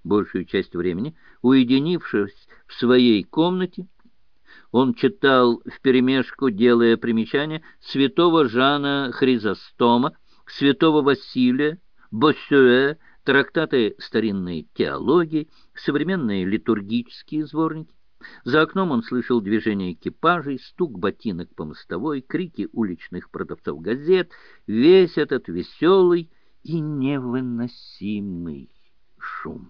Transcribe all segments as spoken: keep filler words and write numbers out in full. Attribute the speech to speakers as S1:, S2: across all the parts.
S1: Большую часть времени, уединившись в своей комнате, он читал вперемешку, делая примечания, святого Жана Хризостома, святого Василия, Боссюэ, трактаты старинной теологии, современные литургические сборники. За окном он слышал движение экипажей, стук ботинок по мостовой, крики уличных продавцов газет, весь этот веселый и невыносимый шум.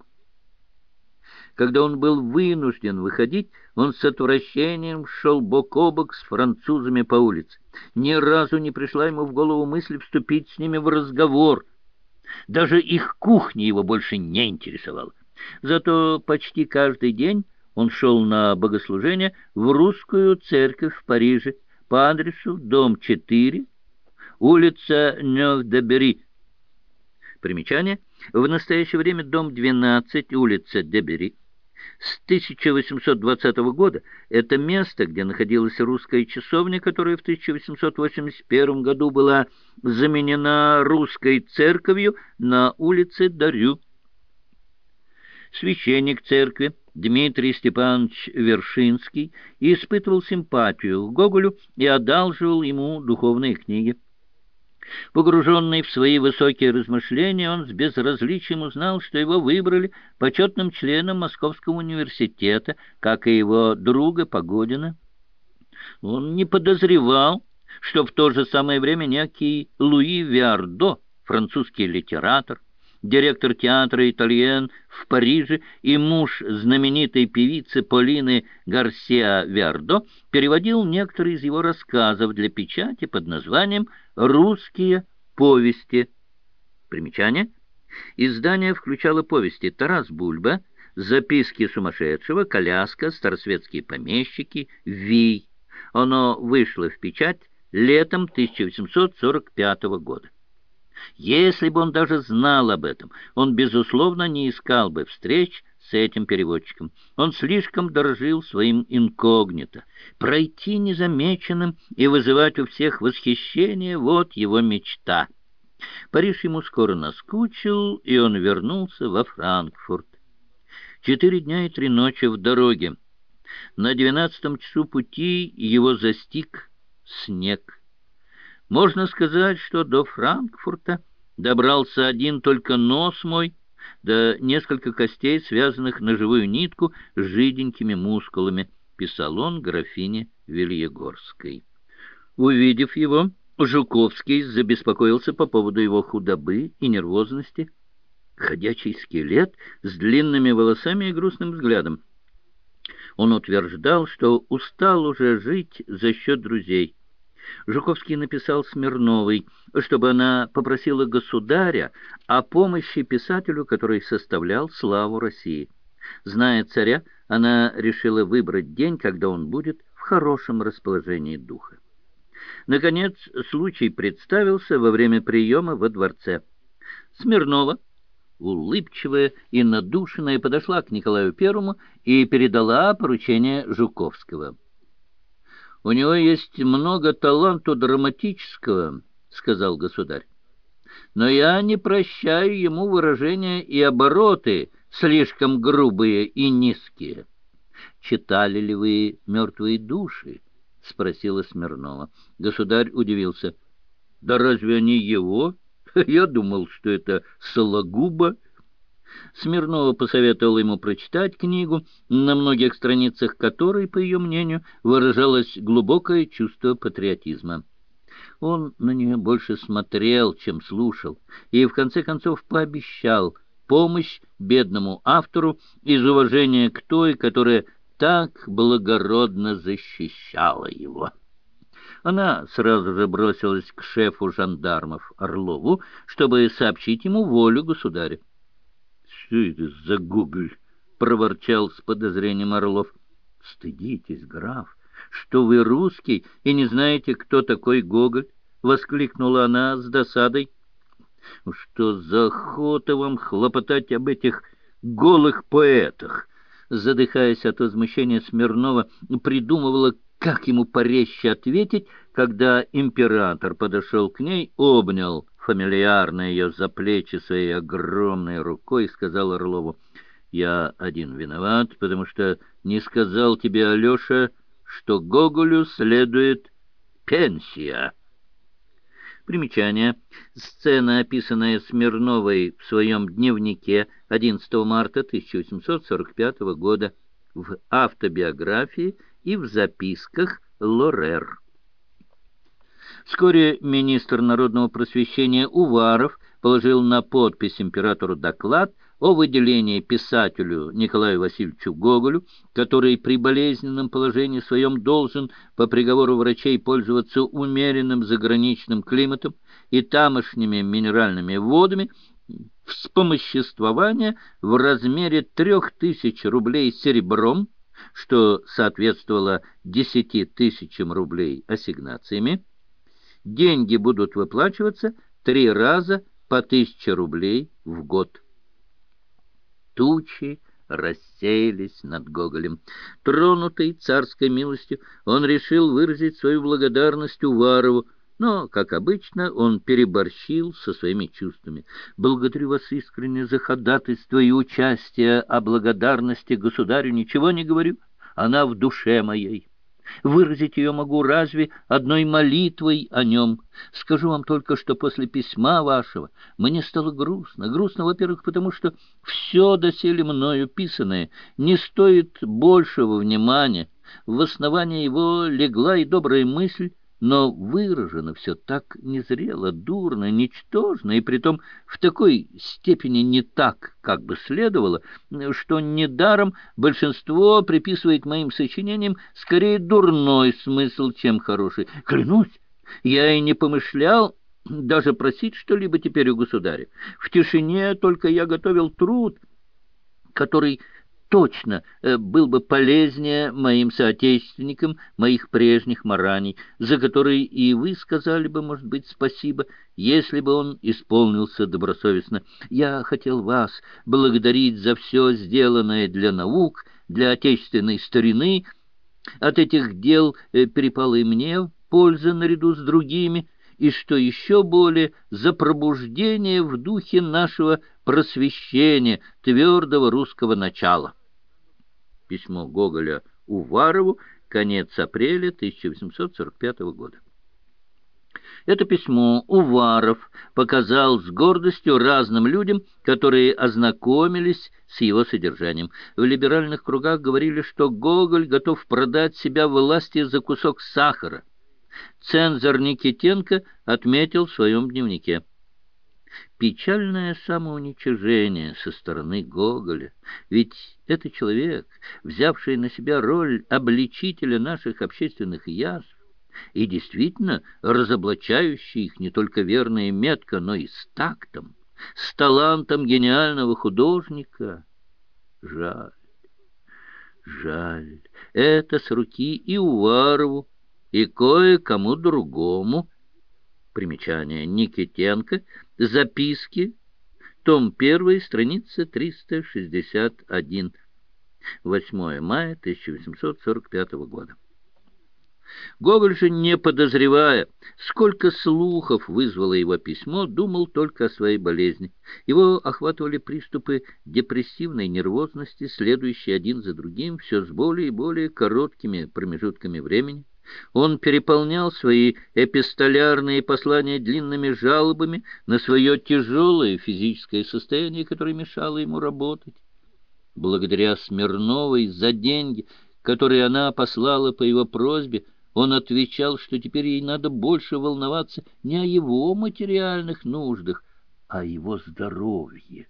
S1: Когда он был вынужден выходить, он с отвращением шел бок о бок с французами по улице. Ни разу не пришла ему в голову мысль вступить с ними в разговор. Даже их кухня его больше не интересовала. Зато почти каждый день он шел на богослужение в русскую церковь в Париже по адресу дом четыре, улица Нёв-де-Бери. Примечание. В настоящее время дом двенадцать, улица Де-Бери. С тысяча восемьсот двадцатого года это место, где находилась русская часовня, которая в тысяча восемьсот восемьдесят первом году была заменена русской церковью, на улице Дарю. Священник церкви Дмитрий Степанович Вершинский испытывал симпатию к Гоголю и одалживал ему духовные книги. Погруженный в свои высокие размышления, он с безразличием узнал, что его выбрали почетным членом Московского университета, как и его друга Погодина. Он не подозревал, что в то же самое время некий Луи Виардо, французский литератор, директор театра «Итальен» в Париже и муж знаменитой певицы Полины Гарсиа Виардо, переводил некоторые из его рассказов для печати под названием «Русские повести». Примечание. Издание включало повести «Тарас Бульба», «Записки сумасшедшего», «Коляска», «Старосветские помещики», «Вий». Оно вышло в печать летом тысяча восемьсот сорок пятого года. Если бы он даже знал об этом, он, безусловно, не искал бы встреч с этим переводчиком. Он слишком дорожил своим инкогнито. Пройти незамеченным и вызывать у всех восхищение — вот его мечта. Париж ему скоро наскучил, и он вернулся во Франкфурт. Четыре дня и три ночи в дороге. На двенадцатом часу пути его застиг снег. Можно сказать, что до Франкфурта добрался один только нос мой, да несколько костей, связанных на живую нитку с жиденькими мускулами, писал он графине Вильегорской. Увидев его, Жуковский забеспокоился по поводу его худобы и нервозности. Ходячий скелет с длинными волосами и грустным взглядом. Он утверждал, что устал уже жить за счет друзей. Жуковский написал Смирновой, чтобы она попросила государя о помощи писателю, который составлял славу России. Зная царя, она решила выбрать день, когда он будет в хорошем расположении духа. Наконец, случай представился во время приема во дворце. Смирнова, улыбчивая и надушенная, подошла к Николаю Первому и передала поручение Жуковского. «У него есть много таланта драматического», — сказал государь. «Но я не прощаю ему выражения и обороты, слишком грубые и низкие». «Читали ли вы «Мертвые души»?» — спросила Смирнова. Государь удивился. «Да разве они его? Я думал, что это Сологуба». Смирнова посоветовала ему прочитать книгу, на многих страницах которой, по ее мнению, выражалось глубокое чувство патриотизма. Он на нее больше смотрел, чем слушал, и в конце концов пообещал помощь бедному автору из уважения к той, которая так благородно защищала его. Она сразу же бросилась к шефу жандармов Орлову, чтобы сообщить ему волю государя. «Что это за Гоголь?» — проворчал с подозрением Орлов. «Стыдитесь, граф, что вы русский и не знаете, кто такой Гоголь?» — воскликнула она с досадой. «Что за охота вам хлопотать об этих голых поэтах?» Задыхаясь от возмущения, Смирнова придумывала, как ему порезче ответить, когда император подошел к ней, обнял фамильярно ее за плечи своей огромной рукой и сказал Орлову: Я один виноват, потому что не сказал тебе, Алеша, что Гоголю следует пенсия. Примечание. Сцена, описанная Смирновой в своем дневнике одиннадцатого марта тысяча восемьсот сорок пятого года в автобиографии и в записках Лорер. Вскоре министр народного просвещения Уваров положил на подпись императору доклад о выделении писателю Николаю Васильевичу Гоголю, который при болезненном положении своем должен по приговору врачей пользоваться умеренным заграничным климатом и тамошними минеральными водами, вспомоществование в размере трех тысяч рублей серебром, что соответствовало десяти тысячам рублей ассигнациями. Деньги будут выплачиваться три раза по тысяче рублей в год. Тучи рассеялись над Гоголем. Тронутый царской милостью, он решил выразить свою благодарность Уварову, но, как обычно, он переборщил со своими чувствами. «Благодарю вас искренне за ходатайство и участие, а благодарности государю ничего не говорю, она в душе моей. Выразить ее могу разве одной молитвой о нем. Скажу вам только, что после письма вашего мне стало грустно. Грустно, во-первых, потому что все доселе мною писанное не стоит большего внимания. В основании его легла и добрая мысль, но выражено все так незрело, дурно, ничтожно, и притом в такой степени не так, как бы следовало, что недаром большинство приписывает моим сочинениям скорее дурной смысл, чем хороший. Клянусь, я и не помышлял даже просить что-либо теперь у государя. В тишине только я готовил труд, который точно был бы полезнее моим соотечественникам моих прежних мараний, за которые и вы сказали бы, может быть, спасибо, если бы он исполнился добросовестно. Я хотел вас благодарить за все сделанное для наук, для отечественной старины. От этих дел перепала и мне польза наряду с другими, и, что еще более, за пробуждение в духе нашего просвещения, твердого русского начала. Письмо Гоголя Уварову, конец апреля тысяча восемьсот сорок пятого года. Это письмо Уваров показал с гордостью разным людям, которые ознакомились с его содержанием. В либеральных кругах говорили, что Гоголь готов продать себя власти за кусок сахара. Цензор Никитенко отметил в своем дневнике: печальное самоуничижение со стороны Гоголя, ведь это человек, взявший на себя роль обличителя наших общественных язв и действительно разоблачающий их не только верно и метко, но и с тактом, с талантом гениального художника. Жаль, жаль, это с руки и Уварову, и кое-кому другому. Примечание. Никитенко. Записки. Том первый, страница триста шестьдесят один. восьмое мая тысяча восемьсот сорок пятого года. Гоголь же, не подозревая, сколько слухов вызвало его письмо, думал только о своей болезни. Его охватывали приступы депрессивной нервозности, следующие один за другим, все с более и более короткими промежутками времени. Он переполнял свои эпистолярные послания длинными жалобами на свое тяжелое физическое состояние, которое мешало ему работать. Благодаря Смирновой за деньги, которые она послала по его просьбе, он отвечал, что теперь ей надо больше волноваться не о его материальных нуждах, а о его здоровье.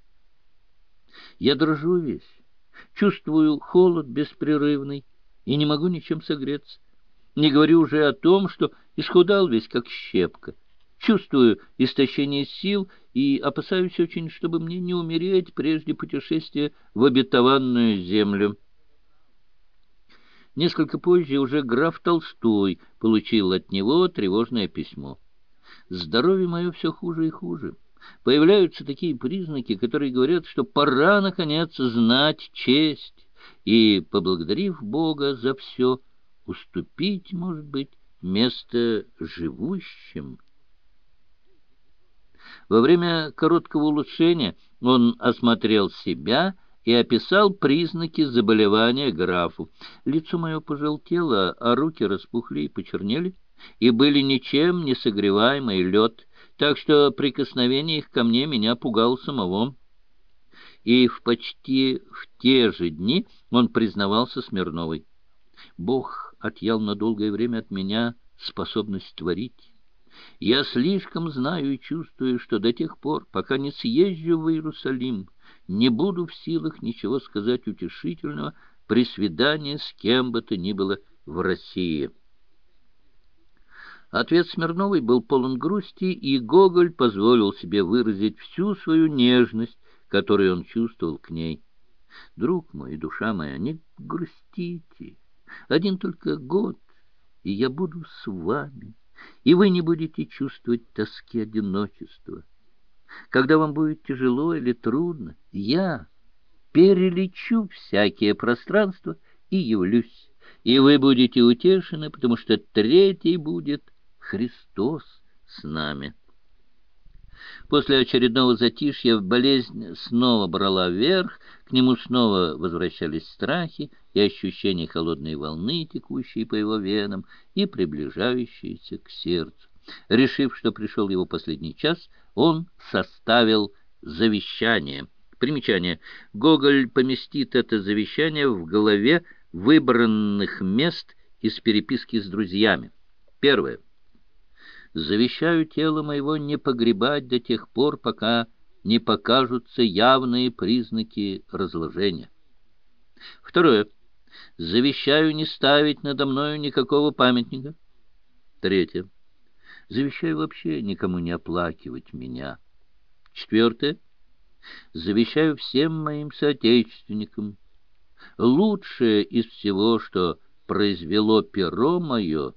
S1: «Я дрожу весь, чувствую холод беспрерывный и не могу ничем согреться. Не говорю уже о том, что исхудал весь, как щепка. Чувствую истощение сил и опасаюсь очень, чтобы мне не умереть прежде путешествия в обетованную землю». Несколько позже уже граф Толстой получил от него тревожное письмо. «Здоровье мое все хуже и хуже. Появляются такие признаки, которые говорят, что пора, наконец, знать честь и, поблагодарив Бога за все, уступить, может быть, место живущим». Во время короткого улучшения он осмотрел себя и описал признаки заболевания графу. Лицо мое пожелтело, а руки распухли и почернели, и были ничем не согреваемый лед, так что прикосновение их ко мне меня пугало самого. И в почти в те же дни он признавался Смирновой: «Бог отъял на долгое время от меня способность творить. Я слишком знаю и чувствую, что до тех пор, пока не съезжу в Иерусалим, не буду в силах ничего сказать утешительного при свидании с кем бы то ни было в России». Ответ Смирновой был полон грусти, и Гоголь позволил себе выразить всю свою нежность, которую он чувствовал к ней. «Друг мой, душа моя, не грустите. Один только год, и я буду с вами, и вы не будете чувствовать тоски одиночества. Когда вам будет тяжело или трудно, я перелечу всякие пространства и явлюсь, и вы будете утешены, потому что третий будет Христос с нами». После очередного затишья болезнь снова брала верх, к нему снова возвращались страхи и ощущение холодной волны, текущей по его венам и приближающейся к сердцу. Решив, что пришел его последний час, он составил завещание. Примечание. Гоголь поместит это завещание в главе выбранных мест из переписки с друзьями. Первое. «Завещаю тело моего не погребать до тех пор, пока не покажутся явные признаки разложения». Второе. «Завещаю не ставить надо мною никакого памятника». Третье. «Завещаю вообще никому не оплакивать меня». Четвертое. «Завещаю всем моим соотечественникам. Лучшее из всего, что произвело перо мое,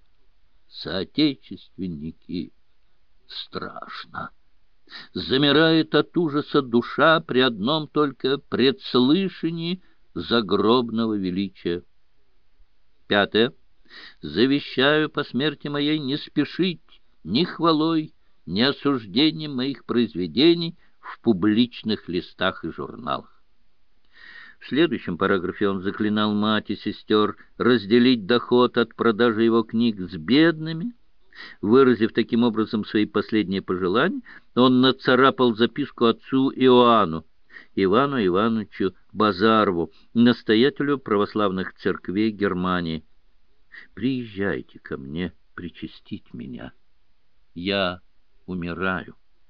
S1: соотечественники». Страшно. Замирает от ужаса душа при одном только предслышании загробного величия. Пятое. «Завещаю по смерти моей не спешить ни хвалой, ни осуждением моих произведений в публичных листах и журналах». В следующем параграфе он заклинал мать и сестер разделить доход от продажи его книг с бедными. Выразив таким образом свои последние пожелания, он нацарапал записку отцу Иоанну, Ивану Ивановичу Базарову, настоятелю православных церквей Германии: «Приезжайте ко мне причастить меня. Я умираю».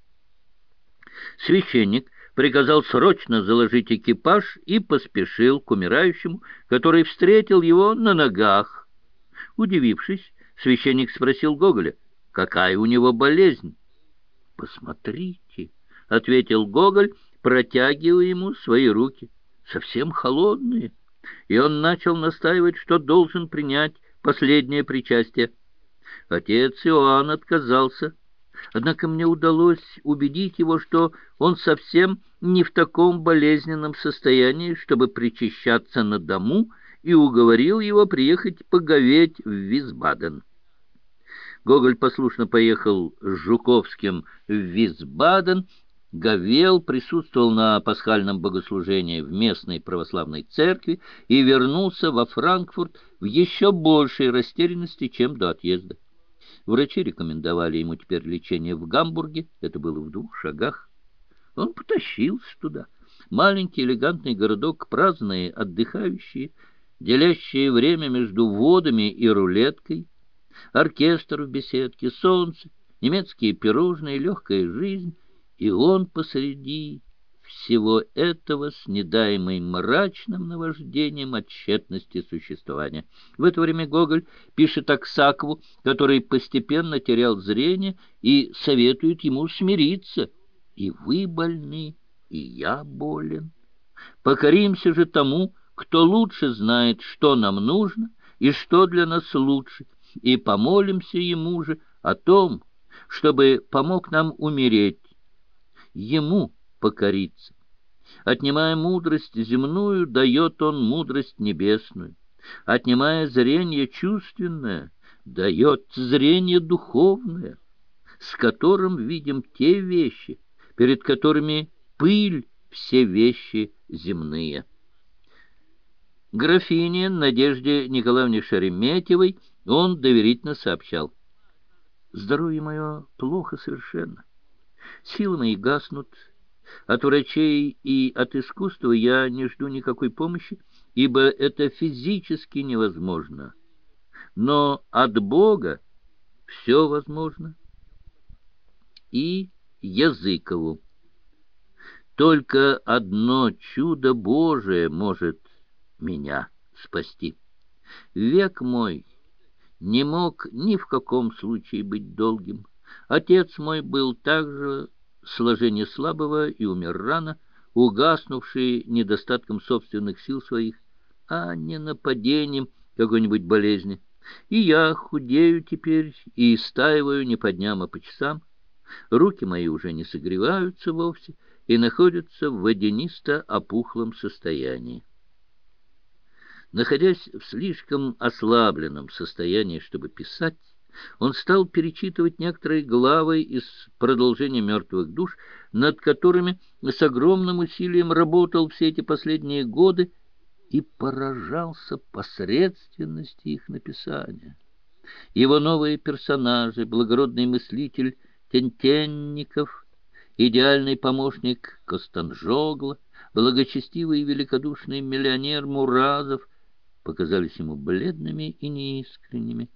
S1: Священник приказал срочно заложить экипаж и поспешил к умирающему, который встретил его на ногах. Удивившись, священник спросил Гоголя, какая у него болезнь. «Посмотрите», — ответил Гоголь, протягивая ему свои руки, — «совсем холодные». И он начал настаивать, что должен принять последнее причастие. Отец Иоанн отказался. Однако мне удалось убедить его, что он совсем не в таком болезненном состоянии, чтобы причащаться на дому, и уговорил его приехать поговеть в Висбаден. Гоголь послушно поехал с Жуковским в Висбаден, говел, присутствовал на пасхальном богослужении в местной православной церкви и вернулся во Франкфурт в еще большей растерянности, чем до отъезда. Врачи рекомендовали ему теперь лечение в Гамбурге, это было в двух шагах. Он потащился туда. Маленький элегантный городок, праздные, отдыхающие, делящие время между водами и рулеткой, оркестр в беседке, солнце, немецкие пирожные, легкая жизнь, и он посреди всего этого с недаемым мрачным наваждением от тщетности существования. В это время Гоголь пишет Аксакову, который постепенно терял зрение, и советует ему смириться. «И вы больны, и я болен. Покоримся же тому, кто лучше знает, что нам нужно и что для нас лучше, и помолимся ему же о том, чтобы помог нам умереть, ему покориться. Отнимая мудрость земную, дает он мудрость небесную. Отнимая зрение чувственное, дает зрение духовное, с которым видим те вещи, перед которыми пыль все вещи земные. Графине Надежде Николаевне Шереметьевой он доверительно сообщал: «Здоровье мое плохо совершенно. Силы мои гаснут. От врачей и от искусства я не жду никакой помощи, ибо это физически невозможно. Но от Бога все возможно». И Языкову: «Только одно чудо Божие может меня спасти. Век мой не мог ни в каком случае быть долгим. Отец мой был также сложения слабого и умер рано, угаснувший недостатком собственных сил своих, а не нападением какой-нибудь болезни. И я худею теперь и истаиваю не по дням, а по часам. Руки мои уже не согреваются вовсе и находятся в водянисто-опухлом состоянии». Находясь в слишком ослабленном состоянии, чтобы писать, он стал перечитывать некоторые главы из продолжения «Мертвых душ», над которыми с огромным усилием работал все эти последние годы, и поражался посредственности их написания. Его новые персонажи, благородный мыслитель Тентенников, идеальный помощник Костанжогла, благочестивый и великодушный миллионер Муразов показались ему бледными и неискренними.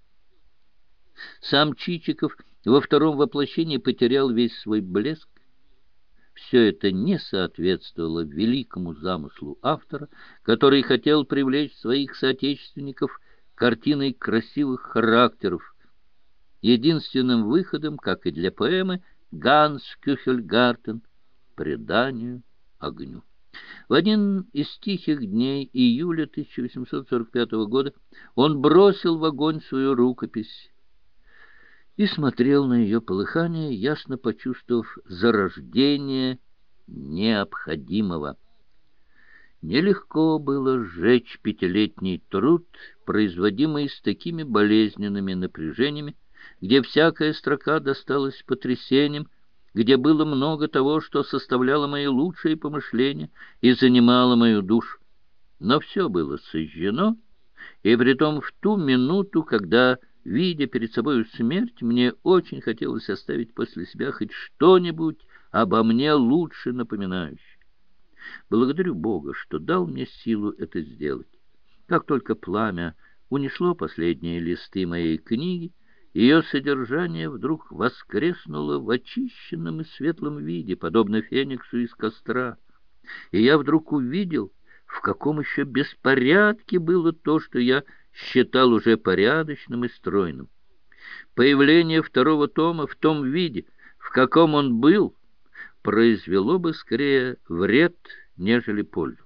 S1: Сам Чичиков во втором воплощении потерял весь свой блеск. Все это не соответствовало великому замыслу автора, который хотел привлечь своих соотечественников картиной красивых характеров. Единственным выходом, как и для поэмы, Ганс Кюхельгартен — преданию огню. В один из тихих дней июля тысяча восемьсот сорок пятого года он бросил в огонь свою рукопись и смотрел на ее полыхание, ясно почувствовав зарождение необходимого. Нелегко было сжечь пятилетний труд, производимый с такими болезненными напряжениями, где всякая строка досталась потрясением, где было много того, что составляло мои лучшие помышления и занимало мою душу. Но все было сожжено, и притом в ту минуту, когда, видя перед собою смерть, мне очень хотелось оставить после себя хоть что-нибудь обо мне лучше напоминающее. Благодарю Бога, что дал мне силу это сделать. Как только пламя унесло последние листы моей книги, ее содержание вдруг воскреснуло в очищенном и светлом виде, подобно фениксу из костра. И я вдруг увидел, в каком еще беспорядке было то, что я считал уже порядочным и стройным. Появление второго тома в том виде, в каком он был, произвело бы скорее вред, нежели пользу.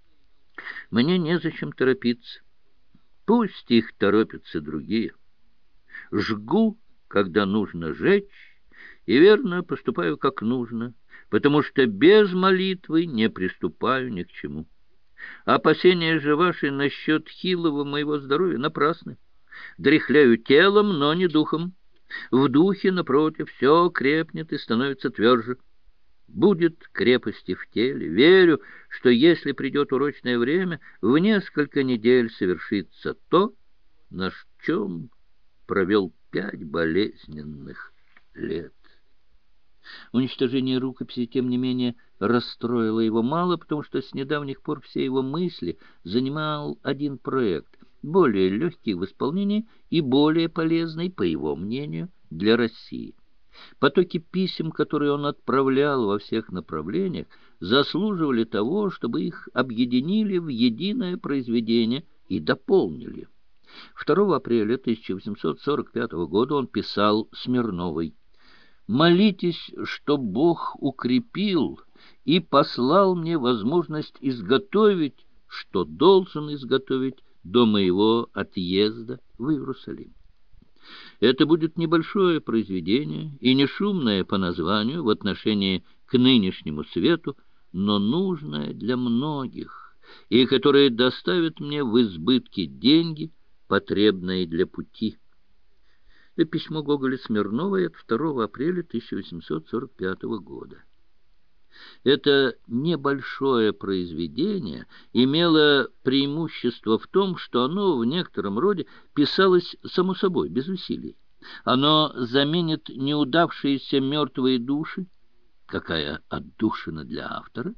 S1: Мне незачем торопиться. Пусть их торопятся другие. Жгу, когда нужно жечь, и верно поступаю как нужно, потому что без молитвы не приступаю ни к чему. Опасения же ваши насчет хилого моего здоровья напрасны. Дряхляю телом, но не духом. В духе, напротив, все крепнет и становится тверже. Будет крепости в теле. Верю, что если придет урочное время, в несколько недель совершится то, на чем провел пять болезненных лет. Уничтожение рукописи, тем не менее, расстроило его мало, потому что с недавних пор все его мысли занимал один проект, более легкий в исполнении и более полезный, по его мнению, для России. Потоки писем, которые он отправлял во всех направлениях, заслуживали того, чтобы их объединили в единое произведение и дополнили. второго апреля тысяча восемьсот сорок пятого года он писал Смирновой: «Молитесь, что Бог укрепил и послал мне возможность изготовить, что должен изготовить до моего отъезда в Иерусалим. Это будет небольшое произведение и не шумное по названию в отношении к нынешнему свету, но нужное для многих, и которое доставит мне в избытке деньги, потребные для пути». Это письмо Гоголя Смирновой от второго апреля тысяча восемьсот сорок пятого года. Это небольшое произведение имело преимущество в том, что оно в некотором роде писалось само собой, без усилий. Оно заменит неудавшиеся мертвые души, какая отдушина для автора,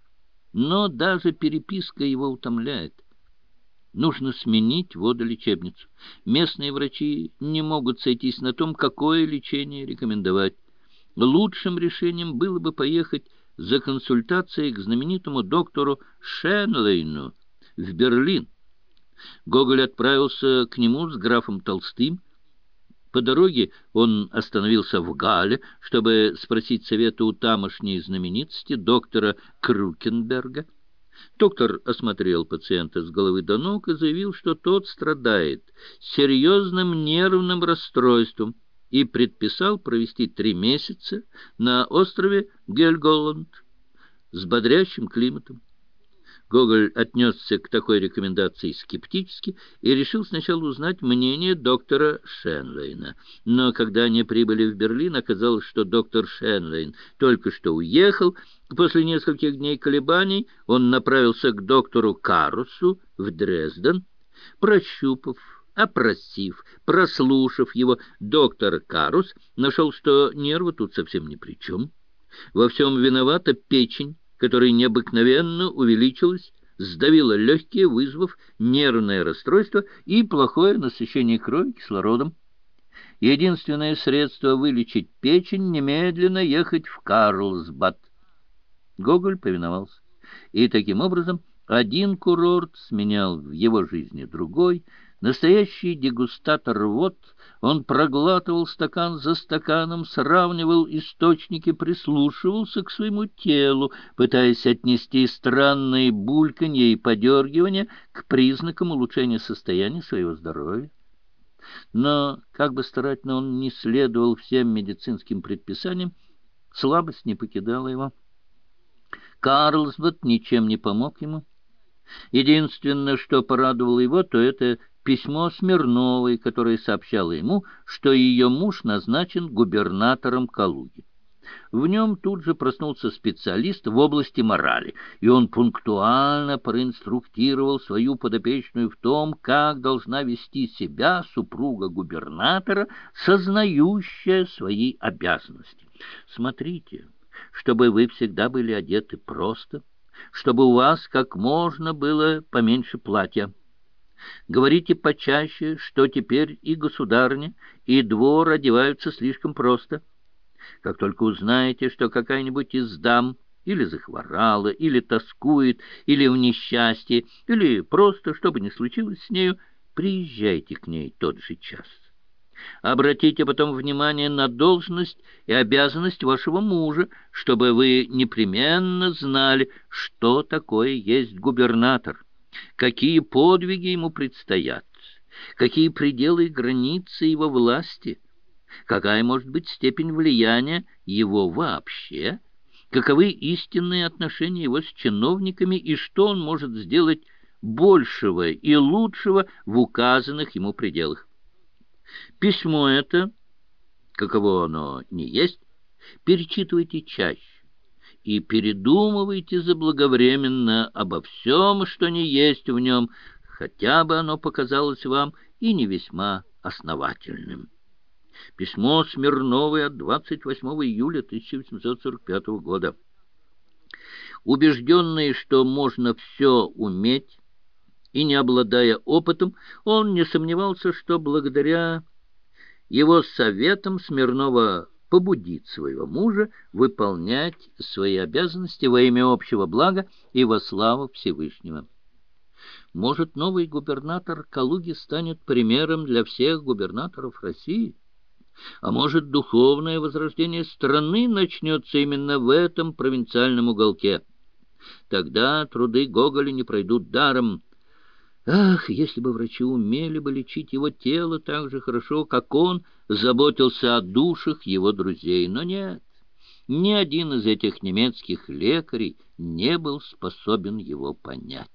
S1: но даже переписка его утомляет. Нужно сменить водолечебницу. Местные врачи не могут сойтись на том, какое лечение рекомендовать. Лучшим решением было бы поехать за консультацией к знаменитому доктору Шенлейну в Берлин. Гоголь отправился к нему с графом Толстым. По дороге он остановился в Галле, чтобы спросить совета у тамошней знаменитости доктора Крукенберга. Доктор осмотрел пациента с головы до ног и заявил, что тот страдает серьезным нервным расстройством, и предписал провести три месяца на острове Гельголанд с бодрящим климатом. Гоголь отнесся к такой рекомендации скептически и решил сначала узнать мнение доктора Шенлейна. Но когда они прибыли в Берлин, оказалось, что доктор Шенлейн только что уехал. После нескольких дней колебаний он направился к доктору Карусу в Дрезден. Прощупав, опросив, прослушав его, доктор Карус нашел, что нервы тут совсем ни при чем. Во всем виновата печень, которая необыкновенно увеличилась, сдавила легкие, вызвав нервное расстройство и плохое насыщение крови кислородом. Единственное средство вылечить печень — немедленно ехать в Карлсбад. Гоголь повиновался, и таким образом один курорт сменял в его жизни другой. Настоящий дегустатор вод, он проглатывал стакан за стаканом, сравнивал источники, прислушивался к своему телу, пытаясь отнести странные бульканье и подергивания к признакам улучшения состояния своего здоровья. Но, как бы старательно он ни следовал всем медицинским предписаниям, слабость не покидала его. Карлсбад ничем не помог ему. Единственное, что порадовало его, то это письмо Смирновой, которое сообщало ему, что ее муж назначен губернатором Калуги. В нем тут же проснулся специалист в области морали, и он пунктуально проинструктировал свою подопечную в том, как должна вести себя супруга губернатора, сознающая свои обязанности. «Смотрите, чтобы вы всегда были одеты просто, чтобы у вас как можно было поменьше платья. Говорите почаще, что теперь и государыня, и двор одеваются слишком просто. Как только узнаете, что какая-нибудь из дам или захворала, или тоскует, или в несчастье, или просто, что бы ни случилось с нею, приезжайте к ней тот же час. Обратите потом внимание на должность и обязанность вашего мужа, чтобы вы непременно знали, что такое есть губернатор, какие подвиги ему предстоят, какие пределы и границы его власти, какая может быть степень влияния его вообще, каковы истинные отношения его с чиновниками и что он может сделать большего и лучшего в указанных ему пределах. Письмо это, каково оно ни есть, перечитывайте чаще и передумывайте заблаговременно обо всем, что не есть в нем, хотя бы оно показалось вам и не весьма основательным. Письмо Смирновой от двадцать восьмого июля тысяча восемьсот сорок пятого года. Убежденный, что можно все уметь, и не обладая опытом, он не сомневался, что благодаря его советам Смирнова побудит своего мужа выполнять свои обязанности во имя общего блага и во славу Всевышнего. Может, новый губернатор Калуги станет примером для всех губернаторов России? А может, духовное возрождение страны начнется именно в этом провинциальном уголке? Тогда труды Гоголя не пройдут даром. Ах, если бы врачи умели бы лечить его тело так же хорошо, как он заботился о душах его друзей. Но нет, ни один из этих немецких лекарей не был способен его понять.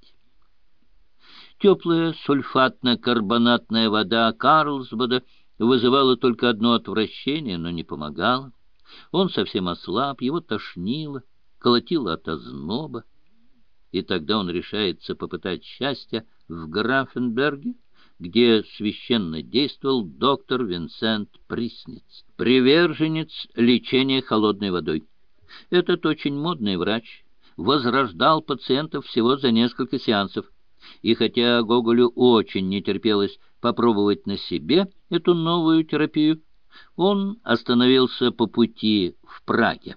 S1: Теплая сульфатно-карбонатная вода Карлсбада вызывала только одно отвращение, но не помогала. Он совсем ослаб, его тошнило. колотило от озноба. И тогда он решается попытать счастья в Графенберге, где священно действовал доктор Винсент Присниц, приверженец лечения холодной водой. Этот очень модный врач возрождал пациентов всего за несколько сеансов, и хотя Гоголю очень не терпелось попробовать на себе эту новую терапию, он остановился по пути в Праге.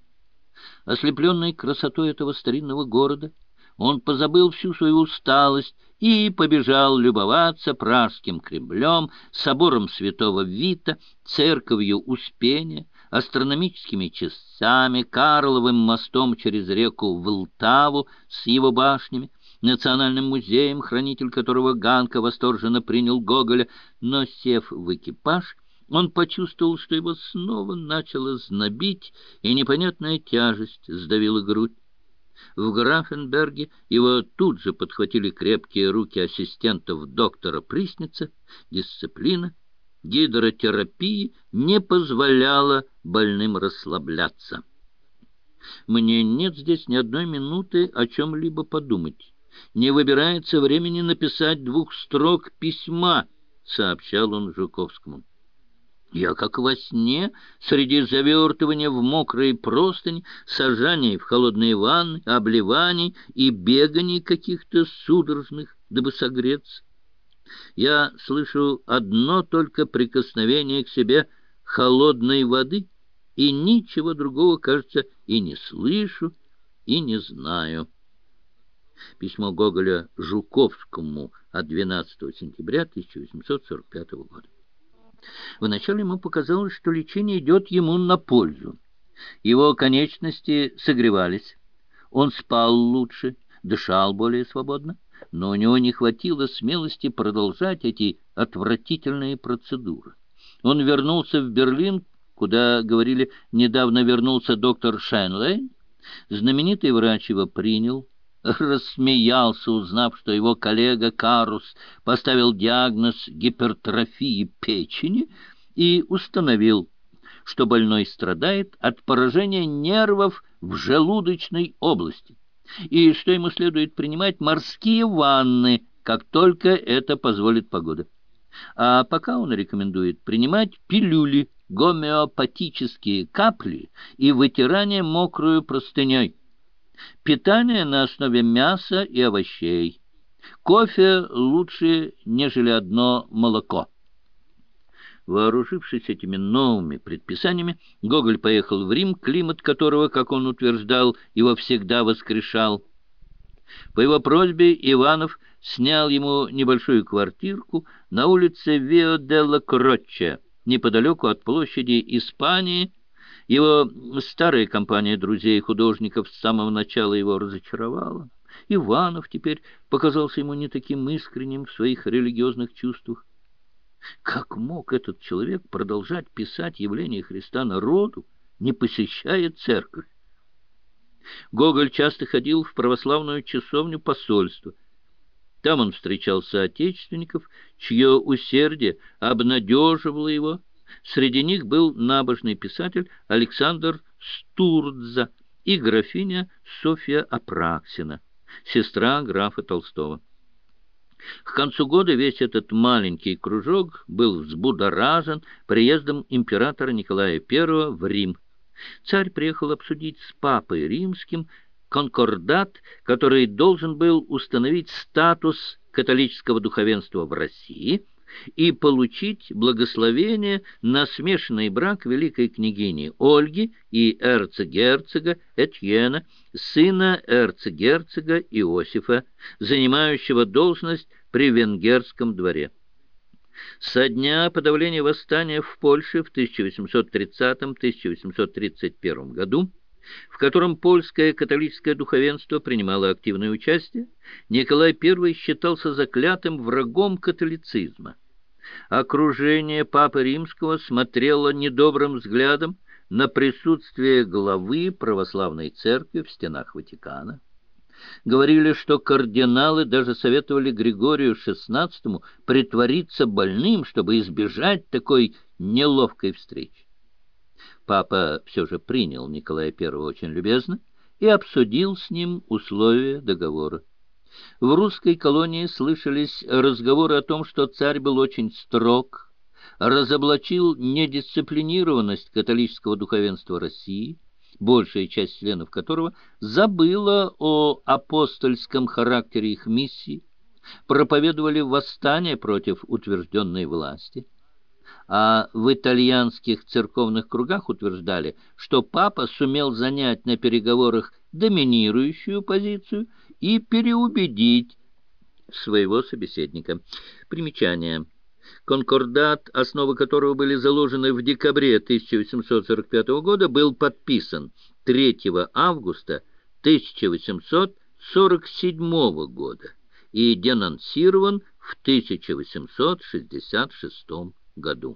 S1: Ослепленный красотой этого старинного города, он позабыл всю свою усталость и побежал любоваться Пражским Кремлем, собором Святого Вита, церковью Успения, астрономическими часами, Карловым мостом через реку Влтаву с его башнями, Национальным музеем, хранитель которого Ганка восторженно принял Гоголя, но, сев в экипаж, он почувствовал, что его снова начало знобить, и непонятная тяжесть сдавила грудь. В Графенберге его тут же подхватили крепкие руки ассистентов доктора Присница. Дисциплина гидротерапии не позволяла больным расслабляться. «Мне нет здесь ни одной минуты о чем-либо подумать. Не выбирается времени написать двух строк письма», — сообщал он Жуковскому. «Я как во сне, среди завертывания в мокрые простыни, сажаний в холодные ванны, обливаний и беганий каких-то судорожных, дабы согреться. Я слышу одно только прикосновение к себе холодной воды, и ничего другого, кажется, и не слышу, и не знаю». Письмо Гоголя Жуковскому от двенадцатого сентября тысяча восемьсот сорок пятого года. Вначале ему показалось, что лечение идет ему на пользу. Его конечности согревались, он спал лучше, дышал более свободно, но у него не хватило смелости продолжать эти отвратительные процедуры. Он вернулся в Берлин, куда, говорили, недавно вернулся доктор Шайнлейн. Знаменитый врач его принял, рассмеялся, узнав, что его коллега Карус поставил диагноз гипертрофии печени и установил, что больной страдает от поражения нервов в желудочной области, и что ему следует принимать морские ванны, как только это позволит погода. А пока он рекомендует принимать пилюли, гомеопатические капли и вытирание мокрою простыней. Питание на основе мяса и овощей. Кофе лучше, нежели одно молоко. Вооружившись этими новыми предписаниями, Гоголь поехал в Рим, климат которого, как он утверждал, его всегда воскрешал. По его просьбе Иванов снял ему небольшую квартирку на улице Виа делла Крочче, неподалеку от площади Испании. Его старая компания друзей и художников с самого начала его разочаровала. Иванов теперь показался ему не таким искренним в своих религиозных чувствах. Как мог этот человек продолжать писать явление Христа народу, не посещая церковь? Гоголь часто ходил в православную часовню посольства. Там он встречал соотечественников, чье усердие обнадеживало его. Среди них был набожный писатель Александр Стурдза и графиня Софья Апраксина, сестра графа Толстого. К концу года весь этот маленький кружок был взбудоражен приездом императора Николая Первого в Рим. Царь приехал обсудить с папой римским конкордат, который должен был установить статус католического духовенства в России и получить благословение на смешанный брак великой княгини Ольги и эрцгерцога Этьена, сына эрцгерцога Иосифа, занимающего должность при венгерском дворе. Со дня подавления восстания в Польше в тысяча восемьсот тридцатом — тысяча восемьсот тридцать первом году, в котором польское католическое духовенство принимало активное участие, Николай Первый считался заклятым врагом католицизма. Окружение Папы Римского смотрело недобрым взглядом на присутствие главы православной церкви в стенах Ватикана. Говорили, что кардиналы даже советовали Григорию шестнадцатому притвориться больным, чтобы избежать такой неловкой встречи. Папа все же принял Николая Первого очень любезно и обсудил с ним условия договора. В русской колонии слышались разговоры о том, что царь был очень строг, разоблачил недисциплинированность католического духовенства России, большая часть членов которого забыла о апостольском характере их миссии, проповедовали восстание против утвержденной власти, а в итальянских церковных кругах утверждали, что папа сумел занять на переговорах доминирующую позицию и переубедить своего собеседника. Примечание. Конкордат, основы которого были заложены в декабре тысяча восемьсот сорок пятого года, был подписан третьего августа тысяча восемьсот сорок седьмого года и денонсирован в тысяча восемьсот шестьдесят шестом году.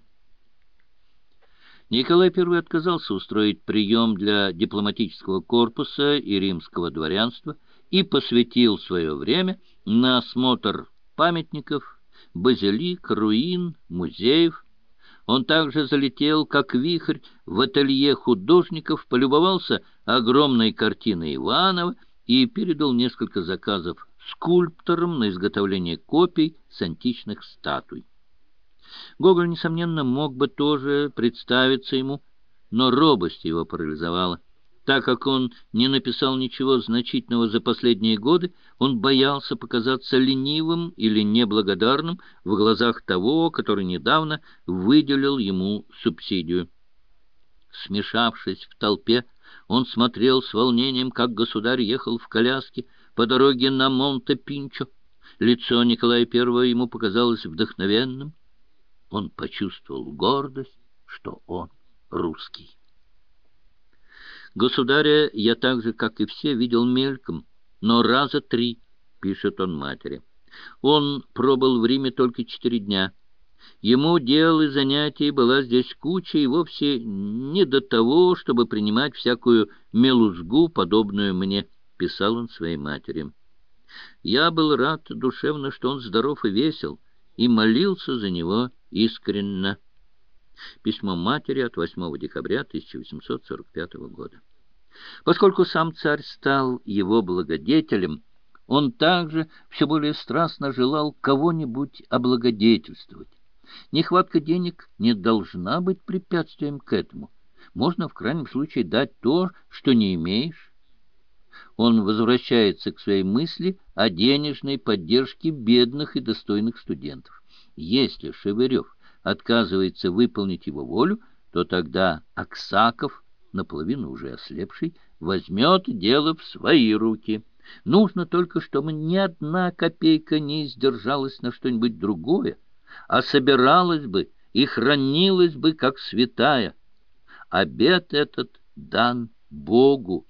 S1: Николай Первый отказался устроить прием для дипломатического корпуса и римского дворянства и посвятил свое время на осмотр памятников, базилик, руин, музеев. Он также залетел, как вихрь, в ателье художников, полюбовался огромной картиной Иванова и передал несколько заказов скульпторам на изготовление копий с античных статуй. Гоголь, несомненно, мог бы тоже представиться ему, но робость его парализовала. Так как он не написал ничего значительного за последние годы, он боялся показаться ленивым или неблагодарным в глазах того, который недавно выделил ему субсидию. Смешавшись в толпе, он смотрел с волнением, как государь ехал в коляске по дороге на Монте-Пинчо. Лицо Николая Первого ему показалось вдохновенным. Он почувствовал гордость, что он русский. «Государя я так же, как и все, видел мельком, но раза три», — пишет он матери. Он пробыл в Риме только четыре дня. Ему дел и занятий была здесь куча, и вовсе не до того, чтобы принимать всякую мелузгу, подобную мне, — писал он своей матери. «Я был рад душевно, что он здоров и весел, и молился за него искренно». Письмо матери от восьмого декабря тысяча восемьсот сорок пятого года. Поскольку сам царь стал его благодетелем, он также все более страстно желал кого-нибудь облагодетельствовать. Нехватка денег не должна быть препятствием к этому. Можно в крайнем случае дать то, что не имеешь. Он возвращается к своей мысли о денежной поддержке бедных и достойных студентов. Если Шевырев отказывается выполнить его волю, то тогда Аксаков, наполовину уже ослепший, возьмет дело в свои руки. Нужно только, чтобы ни одна копейка не издержалась на что-нибудь другое, а собиралась бы и хранилась бы как святая. Обет этот дан Богу.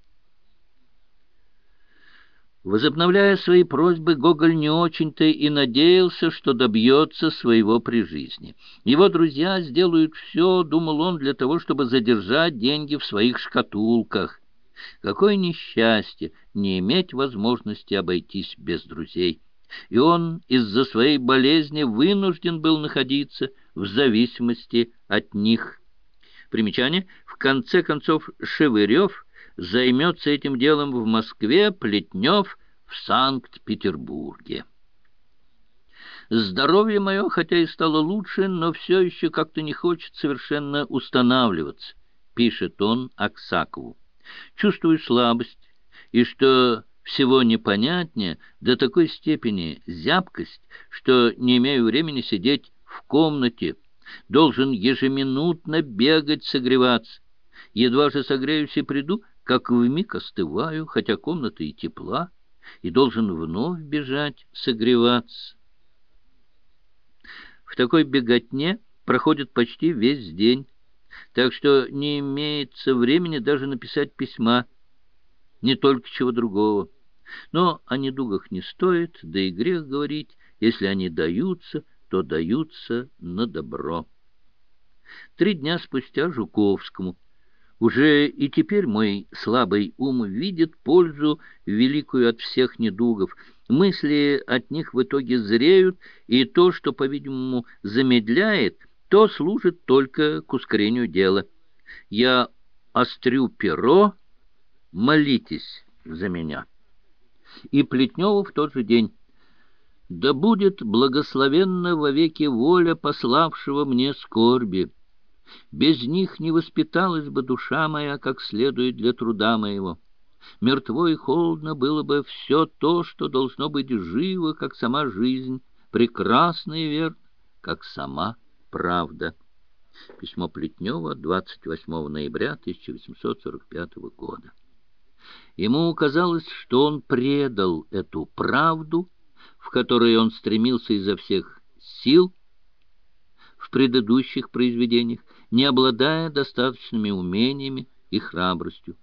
S1: Возобновляя свои просьбы, Гоголь не очень-то и надеялся, что добьется своего при жизни. Его друзья сделают все, думал он, для того, чтобы задержать деньги в своих шкатулках. Какое несчастье не иметь возможности обойтись без друзей. И он из-за своей болезни вынужден был находиться в зависимости от них. Примечание. В конце концов, Шевырев займется этим делом в Москве, Плетнев в Санкт-Петербурге. «Здоровье мое, хотя и стало лучше, но все еще как-то не хочет совершенно устанавливаться», — пишет он Аксакову. «Чувствую слабость, и, что всего непонятнее, до такой степени зябкость, что не имею времени сидеть в комнате, должен ежеминутно бегать согреваться. Едва же согреюсь и приду, как вмиг остываю, хотя комната и тепла, и должен вновь бежать согреваться. В такой беготне проходит почти весь день, так что не имеется времени даже написать письма, не только чего другого. Но о недугах не стоит, да и грех говорить, если они даются, то даются на добро». Три дня спустя Жуковскому: «Уже и теперь мой слабый ум видит пользу великую от всех недугов. Мысли от них в итоге зреют, и то, что, по-видимому, замедляет, то служит только к ускорению дела. Я острю перо, молитесь». за меня. И Плетневу в тот же день: да будет благословенна вовеки воля пославшего мне скорби. Без них не воспиталась бы душа моя как следует для труда моего. Мертво и холодно было бы все то, что должно быть живо, как сама жизнь, прекрасно и верно, как сама правда. Письмо Плетнева двадцать восьмого ноября тысяча восемьсот сорок пятого года. Ему казалось, что он предал эту правду, в которой он стремился изо всех сил в предыдущих произведениях, не обладая достаточными умениями и храбростью.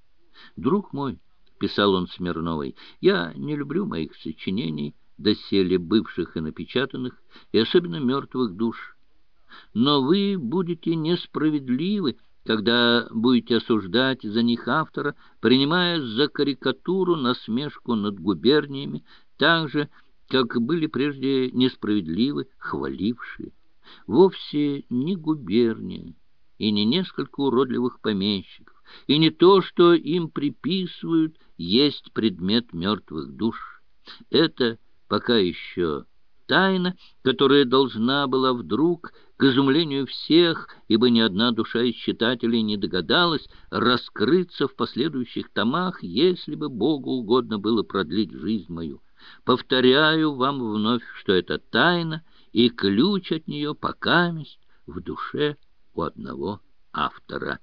S1: «Друг мой», — писал он Смирновой, — «я не люблю моих сочинений, доселе бывших и напечатанных, и особенно мертвых душ. Но вы будете несправедливы, когда будете осуждать за них автора, принимая за карикатуру насмешку над губерниями, так же, как были прежде несправедливы хвалившие. Вовсе не губерния и не несколько уродливых помещиков, и не то, что им приписывают, есть предмет мертвых душ. Это пока еще тайна, которая должна была вдруг, к изумлению всех, ибо ни одна душа из читателей не догадалась, раскрыться в последующих томах, если бы Богу угодно было продлить жизнь мою. Повторяю вам вновь, что это тайна, и ключ от нее покаместь в душе у одного автора».